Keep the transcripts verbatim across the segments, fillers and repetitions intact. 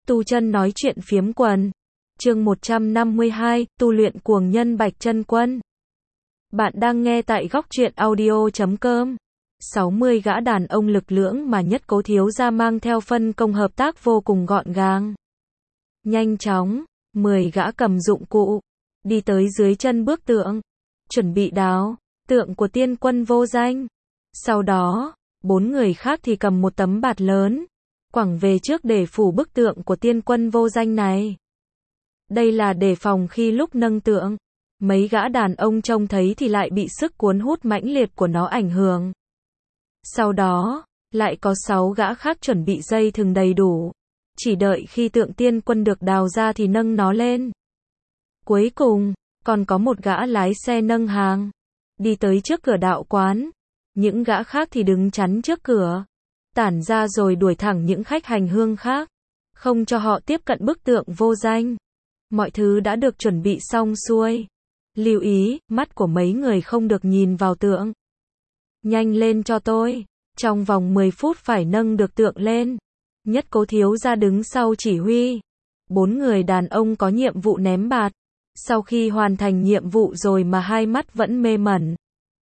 Tu chân nói chuyện phiếm quần. Chương một trăm năm mươi hai, tu luyện cuồng nhân Bạch Chân Quân. Bạn đang nghe tại góc truyện audio chấm com. sáu mươi gã đàn ông lực lưỡng mà Nhất Cố thiếu gia mang theo phân công hợp tác vô cùng gọn gàng. Nhanh chóng, mười gã cầm dụng cụ, đi tới dưới chân bức tượng, chuẩn bị đào tượng của tiên quân vô danh. Sau đó, bốn người khác thì cầm một tấm bạt lớn, quẳng về trước để phủ bức tượng của tiên quân vô danh này. Đây là để phòng khi lúc nâng tượng, mấy gã đàn ông trông thấy thì lại bị sức cuốn hút mãnh liệt của nó ảnh hưởng. Sau đó, lại có sáu gã khác chuẩn bị dây thừng đầy đủ, chỉ đợi khi tượng tiên quân được đào ra thì nâng nó lên. Cuối cùng, còn có một gã lái xe nâng hàng, đi tới trước cửa đạo quán. Những gã khác thì đứng chắn trước cửa, tản ra rồi đuổi thẳng những khách hành hương khác, không cho họ tiếp cận bức tượng vô danh. Mọi thứ đã được chuẩn bị xong xuôi. Lưu ý, mắt của mấy người không được nhìn vào tượng. Nhanh lên cho tôi, trong vòng mười phút phải nâng được tượng lên. Nhất Cố thiếu gia đứng sau chỉ huy. Bốn người đàn ông có nhiệm vụ ném bạt. Sau khi hoàn thành nhiệm vụ rồi mà hai mắt vẫn mê mẩn.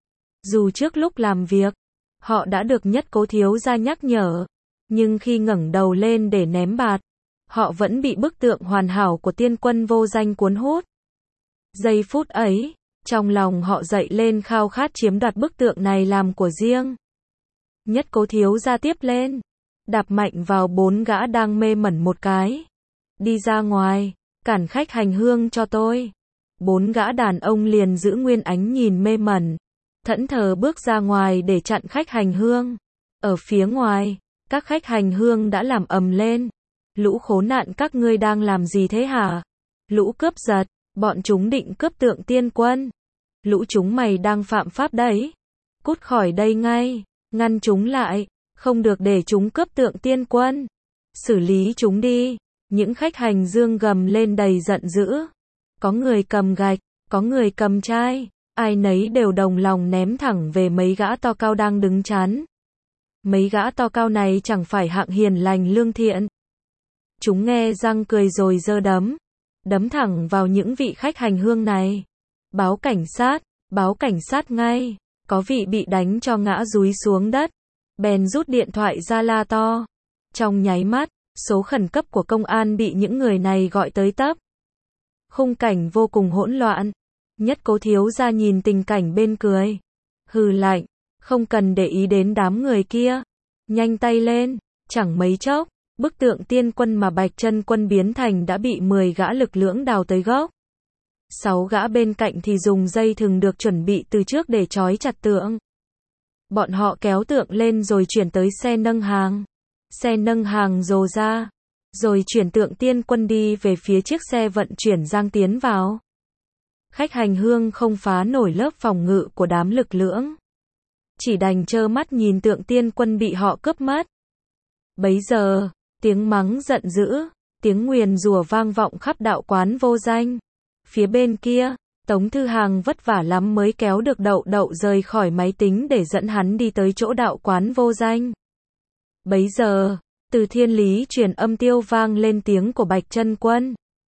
Dù trước lúc làm việc, họ đã được Nhất Cố thiếu gia nhắc nhở, nhưng khi ngẩng đầu lên để ném bạt, họ vẫn bị bức tượng hoàn hảo của tiên quân vô danh cuốn hút. Giây phút ấy, trong lòng họ dậy lên khao khát chiếm đoạt bức tượng này làm của riêng. Nhất Cố thiếu gia tiếp lên, đạp mạnh vào bốn gã đang mê mẩn một cái. Đi ra ngoài, cản khách hành hương cho tôi. Bốn gã đàn ông liền giữ nguyên ánh nhìn mê mẩn, thẫn thờ bước ra ngoài để chặn khách hành hương. Ở phía ngoài, các khách hành hương đã làm ầm lên. Lũ khốn nạn, các ngươi đang làm gì thế hả? Lũ cướp giật, bọn chúng định cướp tượng tiên quân. Lũ chúng mày đang phạm pháp đấy. Cút khỏi đây ngay, ngăn chúng lại, không được để chúng cướp tượng tiên quân. Xử lý chúng đi. Những khách hành hương gầm lên đầy giận dữ. Có người cầm gạch, có người cầm chai. Ai nấy đều đồng lòng ném thẳng về mấy gã to cao đang đứng chắn. Mấy gã to cao này chẳng phải hạng hiền lành lương thiện. Chúng nghe răng cười rồi giơ đấm, đấm thẳng vào những vị khách hành hương này. Báo cảnh sát, báo cảnh sát ngay. Có vị bị đánh cho ngã dúi xuống đất, bèn rút điện thoại ra la to. Trong nháy mắt, số khẩn cấp của công an bị những người này gọi tới tấp. Khung cảnh vô cùng hỗn loạn. Nhất Cố thiếu gia nhìn tình cảnh bên cười, hừ lạnh, không cần để ý đến đám người kia, nhanh tay lên. Chẳng mấy chốc, bức tượng tiên quân mà Bạch Chân Quân biến thành đã bị mười gã lực lưỡng đào tới gốc. Sáu gã bên cạnh thì dùng dây thừng được chuẩn bị từ trước để trói chặt tượng. Bọn họ kéo tượng lên rồi chuyển tới xe nâng hàng. Xe nâng hàng rồ ra, rồi chuyển tượng tiên quân đi về phía chiếc xe vận chuyển giang tiến vào. Khách hành hương không phá nổi lớp phòng ngự của đám lực lưỡng, chỉ đành trơ mắt nhìn tượng tiên quân bị họ cướp mất. Bấy giờ, tiếng mắng giận dữ, tiếng nguyền rủa vang vọng khắp đạo quán vô danh. Phía bên kia, Tống Thư Hàng vất vả lắm mới kéo được Đậu Đậu rời khỏi máy tính để dẫn hắn đi tới chỗ đạo quán vô danh. Bấy giờ, từ thiên lý truyền âm tiêu vang lên tiếng của Bạch Chân Quân.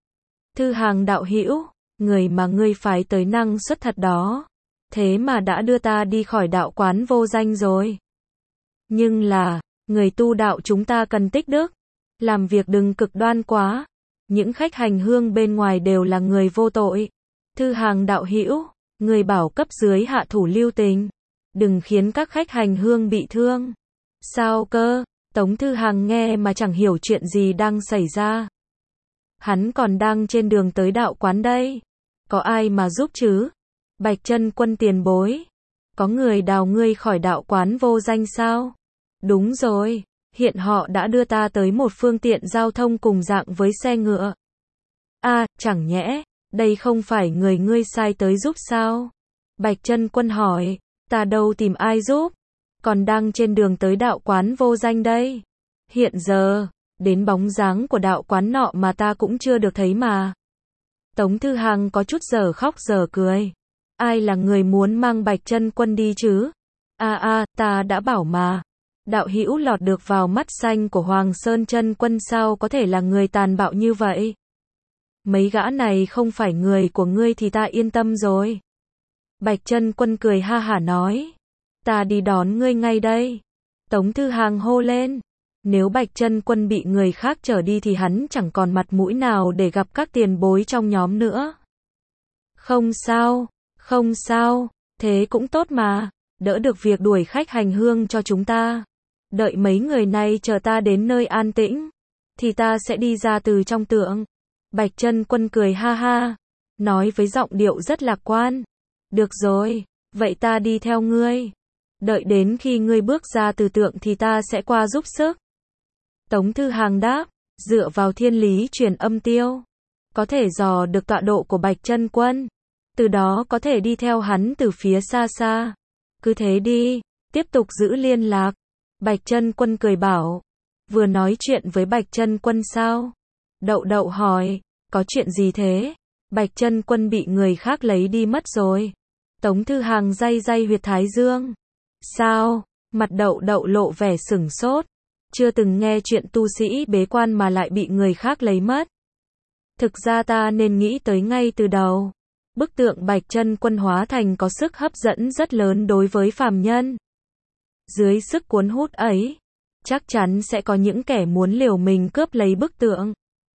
Thư Hàng đạo hữu, người mà ngươi phái tới năng suất thật đó, thế mà đã đưa ta đi khỏi đạo quán vô danh rồi. Nhưng là, người tu đạo chúng ta cần tích đức, làm việc đừng cực đoan quá. Những khách hành hương bên ngoài đều là người vô tội. Thư Hàng đạo hữu, người bảo cấp dưới hạ thủ lưu tình, đừng khiến các khách hành hương bị thương. Sao cơ? Tống Thư Hàng nghe mà chẳng hiểu chuyện gì đang xảy ra. Hắn còn đang trên đường tới đạo quán đây. Có ai mà giúp chứ? Bạch Chân Quân tiền bối, có người đào ngươi khỏi đạo quán vô danh sao? Đúng rồi, hiện họ đã đưa ta tới một phương tiện giao thông cùng dạng với xe ngựa. A, à, chẳng nhẽ, đây không phải người ngươi sai tới giúp sao? Bạch Chân Quân hỏi, ta đâu tìm ai giúp, còn đang trên đường tới đạo quán vô danh đây. Hiện giờ, đến bóng dáng của đạo quán nọ mà ta cũng chưa được thấy mà. Tống Thư Hàng có chút giờ khóc giờ cười. Ai là người muốn mang Bạch Chân Quân đi chứ? A a, ta đã bảo mà. Đạo hữu lọt được vào mắt xanh của Hoàng Sơn Chân Quân sao có thể là người tàn bạo như vậy? Mấy gã này không phải người của ngươi thì ta yên tâm rồi. Bạch Chân Quân cười ha hả nói. Ta đi đón ngươi ngay đây. Tống Thư Hàng hô lên. Nếu Bạch Chân Quân bị người khác chở đi thì hắn chẳng còn mặt mũi nào để gặp các tiền bối trong nhóm nữa. Không sao, không sao, thế cũng tốt mà, đỡ được việc đuổi khách hành hương cho chúng ta. Đợi mấy người này chờ ta đến nơi an tĩnh, thì ta sẽ đi ra từ trong tượng. Bạch Chân Quân cười ha ha, nói với giọng điệu rất lạc quan. Được rồi, vậy ta đi theo ngươi. Đợi đến khi ngươi bước ra từ tượng thì ta sẽ qua giúp sức. Tống Thư Hàng đáp, dựa vào thiên lý truyền âm tiêu, có thể dò được tọa độ của Bạch Chân Quân, từ đó có thể đi theo hắn từ phía xa xa. Cứ thế đi, tiếp tục giữ liên lạc. Bạch Chân Quân cười bảo, vừa nói chuyện với Bạch Chân Quân sao? Đậu Đậu hỏi, có chuyện gì thế? Bạch Chân Quân bị người khác lấy đi mất rồi. Tống Thư Hàng day day huyệt thái dương. Sao? Mặt Đậu Đậu lộ vẻ sửng sốt. Chưa từng nghe chuyện tu sĩ bế quan mà lại bị người khác lấy mất. Thực ra ta nên nghĩ tới ngay từ đầu. Bức tượng Bạch Chân Quân hóa thành có sức hấp dẫn rất lớn đối với phàm nhân. Dưới sức cuốn hút ấy, chắc chắn sẽ có những kẻ muốn liều mình cướp lấy bức tượng.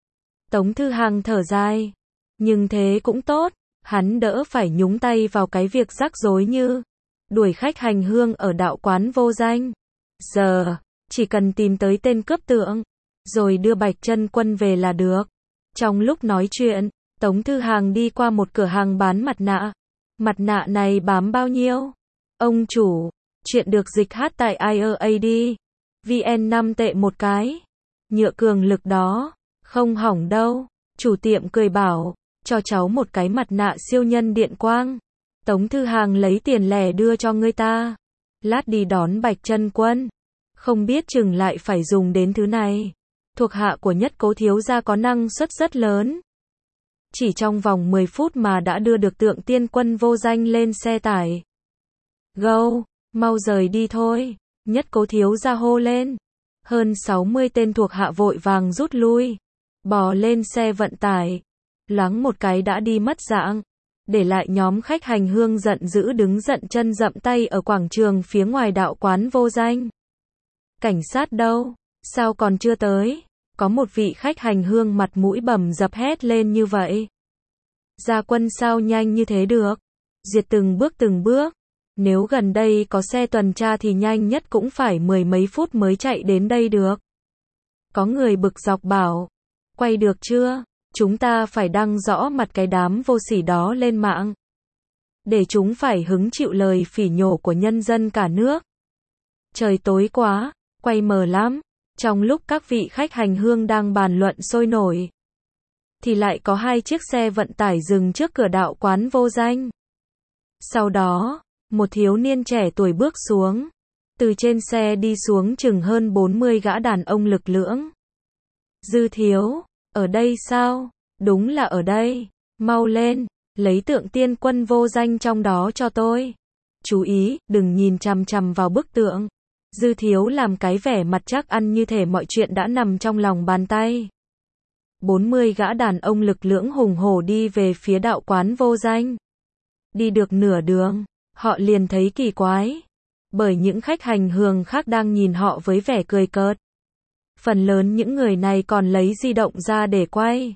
Tống Thư Hàng thở dài. Nhưng thế cũng tốt, hắn đỡ phải nhúng tay vào cái việc rắc rối như đuổi khách hành hương ở đạo quán vô danh. Giờ, chỉ cần tìm tới tên cướp tượng, rồi đưa Bạch Chân Quân về là được. Trong lúc nói chuyện, Tống Thư Hàng đi qua một cửa hàng bán mặt nạ. Mặt nạ này bám bao nhiêu? Ông chủ, chuyện được dịch hát tại i a a d vn năm tệ một cái. Nhựa cường lực đó, không hỏng đâu. Chủ tiệm cười bảo, cho cháu một cái mặt nạ siêu nhân điện quang. Tống Thư Hàng lấy tiền lẻ đưa cho người ta. Lát đi đón Bạch Chân Quân, không biết chừng lại phải dùng đến thứ này. Thuộc hạ của Nhất Cố thiếu gia có năng suất rất lớn. Chỉ trong vòng mười phút mà đã đưa được tượng tiên quân vô danh lên xe tải. Gâu, mau rời đi thôi. Nhất Cố thiếu gia hô lên. Hơn sáu mươi tên thuộc hạ vội vàng rút lui. Bò lên xe vận tải. Loáng một cái đã đi mất dạng. Để lại nhóm khách hành hương giận dữ đứng giận chân dậm tay ở quảng trường phía ngoài đạo quán vô danh. Cảnh sát đâu? Sao còn chưa tới? Có một vị khách hành hương mặt mũi bầm dập hét lên như vậy. Ra quân sao nhanh như thế được? Diệt từng bước từng bước. Nếu gần đây có xe tuần tra thì nhanh nhất cũng phải mười mấy phút mới chạy đến đây được. Có người bực dọc bảo. Quay được chưa? Chúng ta phải đăng rõ mặt cái đám vô sỉ đó lên mạng. Để chúng phải hứng chịu lời phỉ nhổ của nhân dân cả nước. Trời tối quá, quay mờ lắm. Trong lúc các vị khách hành hương đang bàn luận sôi nổi, thì lại có hai chiếc xe vận tải dừng trước cửa đạo quán vô danh. Sau đó, một thiếu niên trẻ tuổi bước xuống. Từ trên xe đi xuống chừng hơn bốn mươi gã đàn ông lực lưỡng. Dư thiếu, ở đây sao? Đúng là ở đây. Mau lên, lấy tượng tiên quân vô danh trong đó cho tôi. Chú ý, đừng nhìn chằm chằm vào bức tượng. Dư thiếu làm cái vẻ mặt chắc ăn như thể mọi chuyện đã nằm trong lòng bàn tay. bốn mươi gã đàn ông lực lưỡng hùng hổ đi về phía đạo quán vô danh. Đi được nửa đường, họ liền thấy kỳ quái. Bởi những khách hành hương khác đang nhìn họ với vẻ cười cợt. Phần lớn những người này còn lấy di động ra để quay.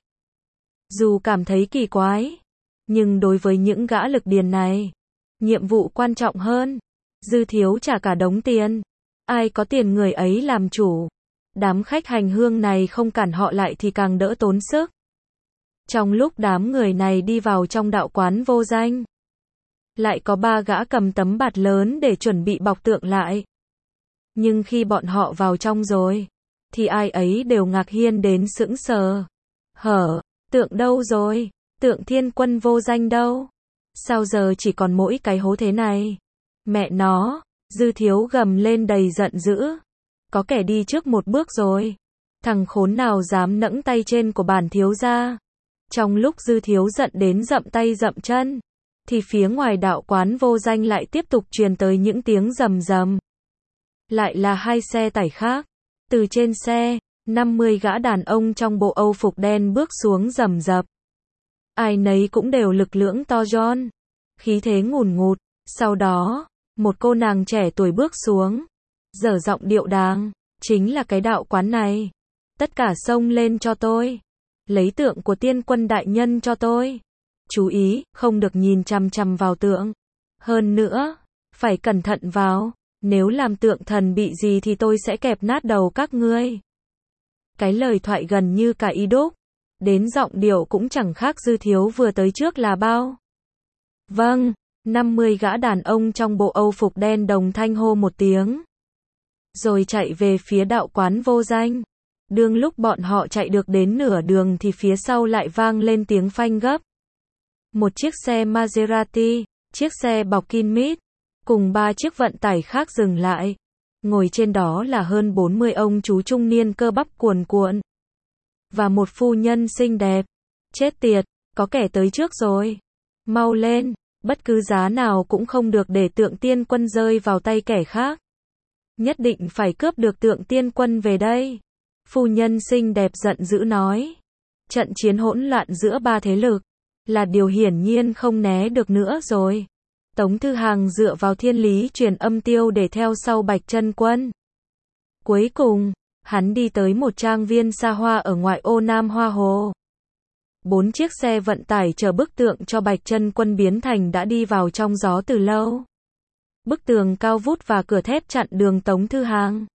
Dù cảm thấy kỳ quái, nhưng đối với những gã lực điền này, nhiệm vụ quan trọng hơn. Dư thiếu trả cả đống tiền. Ai có tiền người ấy làm chủ. Đám khách hành hương này không cản họ lại thì càng đỡ tốn sức. Trong lúc đám người này đi vào trong đạo quán vô danh, lại có ba gã cầm tấm bạt lớn để chuẩn bị bọc tượng lại. Nhưng khi bọn họ vào trong rồi, thì ai ấy đều ngạc nhiên đến sững sờ. Hở, tượng đâu rồi? Tượng thiên quân vô danh đâu? Sao giờ chỉ còn mỗi cái hố thế này? Mẹ nó! Dư thiếu gầm lên đầy giận dữ. Có kẻ đi trước một bước rồi. Thằng khốn nào dám nẫng tay trên của bản thiếu gia. Trong lúc dư thiếu giận đến dậm tay dậm chân, thì phía ngoài đạo quán vô danh lại tiếp tục truyền tới những tiếng rầm rầm. lại là hai xe tải khác. Từ trên xe, năm mươi gã đàn ông trong bộ Âu phục đen bước xuống rầm rập. Ai nấy cũng đều lực lưỡng to giòn, khí thế ngùn ngụt. Sau đó, một cô nàng trẻ tuổi bước xuống, dở giọng điệu đàng, chính là cái đạo quán này. Tất cả xông lên cho tôi. Lấy tượng của tiên quân đại nhân cho tôi. Chú ý, không được nhìn chằm chằm vào tượng. Hơn nữa, phải cẩn thận vào, nếu làm tượng thần bị gì thì tôi sẽ kẹp nát đầu các ngươi. Cái lời thoại gần như cả ý đúc, đến giọng điệu cũng chẳng khác dư thiếu vừa tới trước là bao. Vâng, năm mươi gã đàn ông trong bộ Âu phục đen đồng thanh hô một tiếng. Rồi chạy về phía đạo quán vô danh. Đương lúc bọn họ chạy được đến nửa đường thì phía sau lại vang lên tiếng phanh gấp. Một chiếc xe Maserati, chiếc xe bọc kín mít, cùng ba chiếc vận tải khác dừng lại. Ngồi trên đó là hơn bốn mươi ông chú trung niên cơ bắp cuồn cuộn. Và một phu nhân xinh đẹp. Chết tiệt, có kẻ tới trước rồi. Mau lên, bất cứ giá nào cũng không được để tượng tiên quân rơi vào tay kẻ khác. Nhất định phải cướp được tượng tiên quân về đây. Phu nhân xinh đẹp giận dữ nói. Trận chiến hỗn loạn giữa ba thế lực là điều hiển nhiên không né được nữa rồi. Tống Thư Hàng dựa vào thiên lý truyền âm tiêu để theo sau Bạch Chân Quân. Cuối cùng, hắn đi tới một trang viên xa hoa ở ngoại ô Nam Hoa Hồ. Bốn chiếc xe vận tải chở bức tượng cho Bạch Chân Quân biến thành đã đi vào trong gió từ lâu. Bức tường cao vút và cửa thép chặn đường Tống Thư Hàng.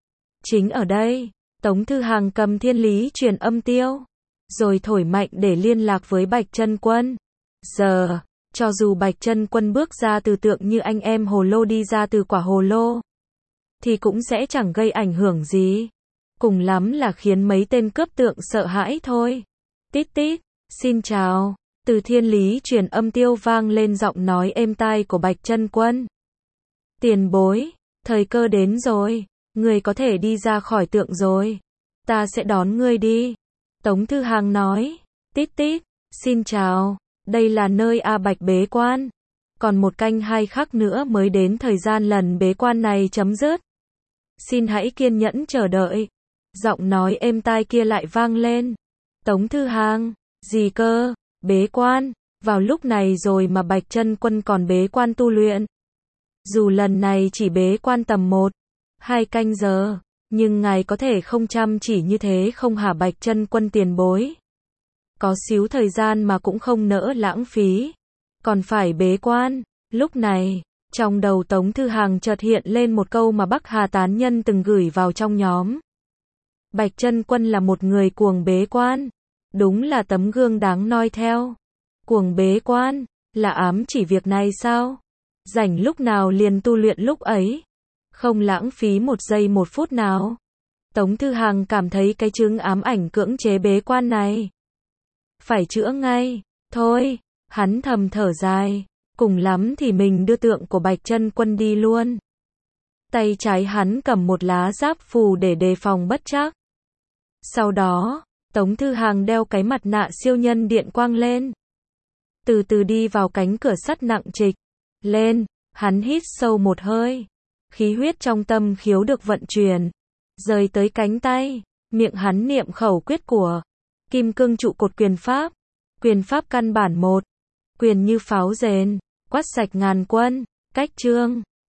Chính ở đây, Tống Thư Hàng cầm thiên lý truyền âm tiêu, rồi thổi mạnh để liên lạc với Bạch Chân Quân. Giờ, cho dù Bạch Chân Quân bước ra từ tượng như anh em hồ lô đi ra từ quả hồ lô, thì cũng sẽ chẳng gây ảnh hưởng gì. Cùng lắm là khiến mấy tên cướp tượng sợ hãi thôi. Tít tít, xin chào. Từ thiên lý truyền âm tiêu vang lên giọng nói êm tai của Bạch Chân Quân. Tiền bối, thời cơ đến rồi, ngươi có thể đi ra khỏi tượng rồi. Ta sẽ đón ngươi đi. Tống Thư Hàng nói. Tít tít, xin chào. Đây là nơi A Bạch bế quan. Còn một canh hai khắc nữa mới đến thời gian lần bế quan này chấm dứt. Xin hãy kiên nhẫn chờ đợi. Giọng nói êm tai kia lại vang lên. Tống Thư Hàng, gì cơ, bế quan, vào lúc này rồi mà Bạch Chân Quân còn bế quan tu luyện. Dù lần này chỉ bế quan tầm một, hai canh giờ, nhưng ngài có thể không chăm chỉ như thế không hả Bạch Chân Quân tiền bối? Có xíu thời gian mà cũng không nỡ lãng phí, còn phải bế quan. Lúc này, trong đầu Tống Thư Hàng chợt hiện lên một câu mà Bắc Hà Tán Nhân từng gửi vào trong nhóm. Bạch Chân Quân là một người cuồng bế quan, đúng là tấm gương đáng noi theo. Cuồng bế quan, là ám chỉ việc này sao? Rảnh lúc nào liền tu luyện lúc ấy, không lãng phí một giây một phút nào. Tống Thư Hàng cảm thấy cái chứng ám ảnh cưỡng chế bế quan này phải chữa ngay. Thôi, hắn thầm thở dài, cùng lắm thì mình đưa tượng của Bạch Chân Quân đi luôn. Tay trái hắn cầm một lá giáp phù để đề phòng bất trắc. Sau đó, Tống Thư Hàng đeo cái mặt nạ siêu nhân điện quang lên. Từ từ đi vào cánh cửa sắt nặng trịch. Lên, hắn hít sâu một hơi. Khí huyết trong tâm khiếu được vận chuyển, rời tới cánh tay. Miệng hắn niệm khẩu quyết của Kim Cương Trụ Cột Quyền Pháp. Quyền Pháp căn bản một. Quyền như pháo rền, quát sạch ngàn quân. Cách chương